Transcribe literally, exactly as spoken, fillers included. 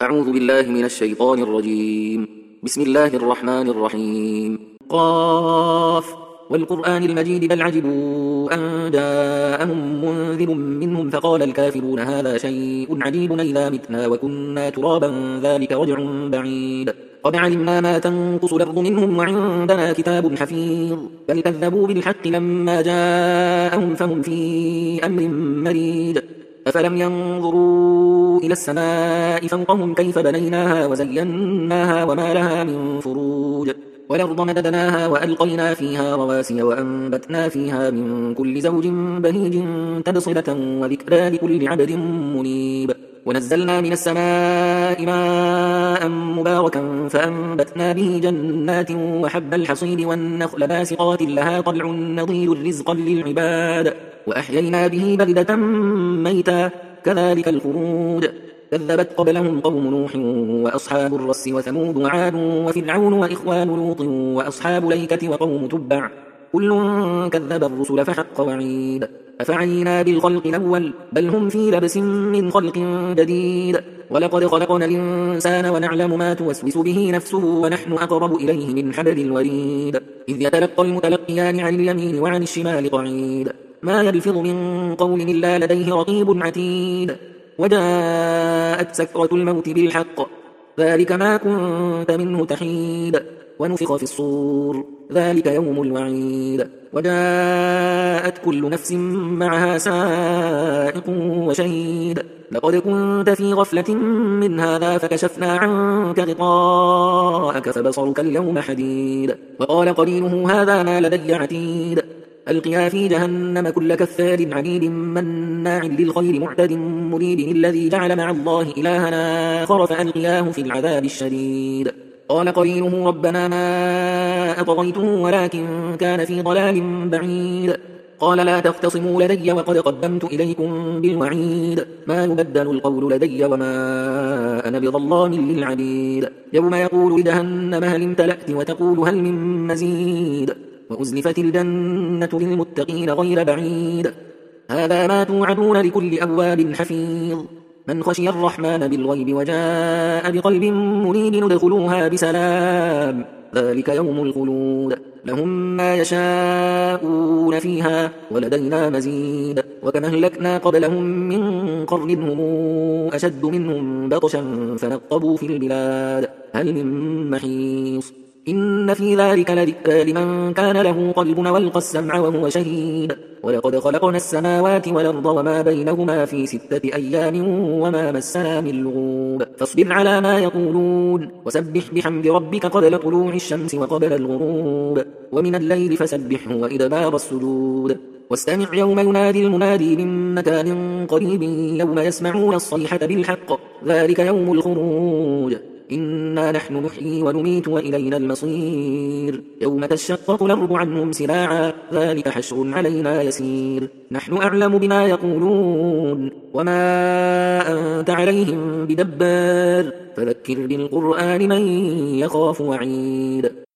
أعوذ بالله من الشيطان الرجيم. بسم الله الرحمن الرحيم. قاف والقرآن المجيد بل عجبوا أن جاءهم منذر منهم فقال الكافرون هذا شيء عجيب إذا متنا وكنا ترابا ذلك رجع بعيد قد علمنا ما تنقص الأرض منهم وعندنا كتاب حفيظ بل كذبوا بالحق لما جاءهم فهم في أمر مريد أفلم ينظروا إلى السماء فوقهم كيف بنيناها وزيناها وما لها من فروج والأرض مددناها وألقينا فيها رواسي وأنبتنا فيها من كل زوج بهيج تبصرة وذكرى لكل عبد منيب ونزلنا من السماء ماء مباركا فأنبتنا به جنات وحب الحصيد والنخل باسقات لها طلع نضيد رزقا للعباد وأحيينا به بلدة ميتا كذلك الخروج كذبت قبلهم قوم نوح وأصحاب الرس وثمود وعاد وفرعون وإخوان لوط وأصحاب ليكة وقوم تبع كل كذب الرسل فحق وعيد أفعينا بالخلق الأول بل هم في لبس من خلق جديد ولقد خلقنا الإنسان ونعلم ما توسوس به نفسه ونحن أقرب إليه من حبل الوريد إذ يتلقى المتلقيان عن اليمين وعن الشمال قعيد ما يلفظ من قول إلا لديه رقيب عتيد وجاءت سكرة الموت بالحق ذلك ما كنت منه تحيد ونفخ في الصور ذلك يوم الوعيد وجاءت كل نفس معها سائق وشهيد لقد كنت في غفلة من هذا فكشفنا عنك غطاءك فبصرك اليوم حديد وقال قرينه هذا ما لدي عتيد ألقيا في جهنم كل كفار عنيد مناع للخير معتد مريد الذي جعل مع الله إلهنا آخر فألقياه في العذاب الشديد قال قرينه ربنا ما أطغيته ولكن كان في ضلال بعيد قال لا تختصموا لدي وقد قدمت إليكم بالوعيد ما يبدل القول لدي وما أنا بظلام للعبيد يوم يقول لجهنم هل امتلأت وتقول هل من مزيد وأزلفت الجنة للمتقين غير بعيد هذا ما توعدون لكل أواب حفيظ من خشي الرحمن بالغيب وجاء بقلب منيب ادخلوها بسلام ذلك يوم الخلود لهم ما يشاءون فيها ولدينا مزيد وكما أهلكنا قبلهم من قرن هم أشد منهم بطشا فنقبوا في البلاد هل من محيص إن في ذلك لذكرى لمن كان له قلب والقى السمع وهو شهيد ولقد خلقنا السماوات والأرض وما بينهما في ستة أيام وما مسنا من لغوب فاصبر على ما يقولون وسبح بحمد ربك قبل طلوع الشمس وقبل الغروب ومن الليل فسبحه وإدبار السجود واستمع يوم ينادي المنادي من مكان قريب يوم يسمعون الصيحة بالحق ذلك يوم الخروج إنا نحن نحيي ونميت وإلينا المصير يوم تشقق الأرض عنهم سراعا ذلك حشر علينا يسير نحن أعلم بما يقولون وما أنت عليهم بدبار فذكر بالقرآن من يخاف وعيد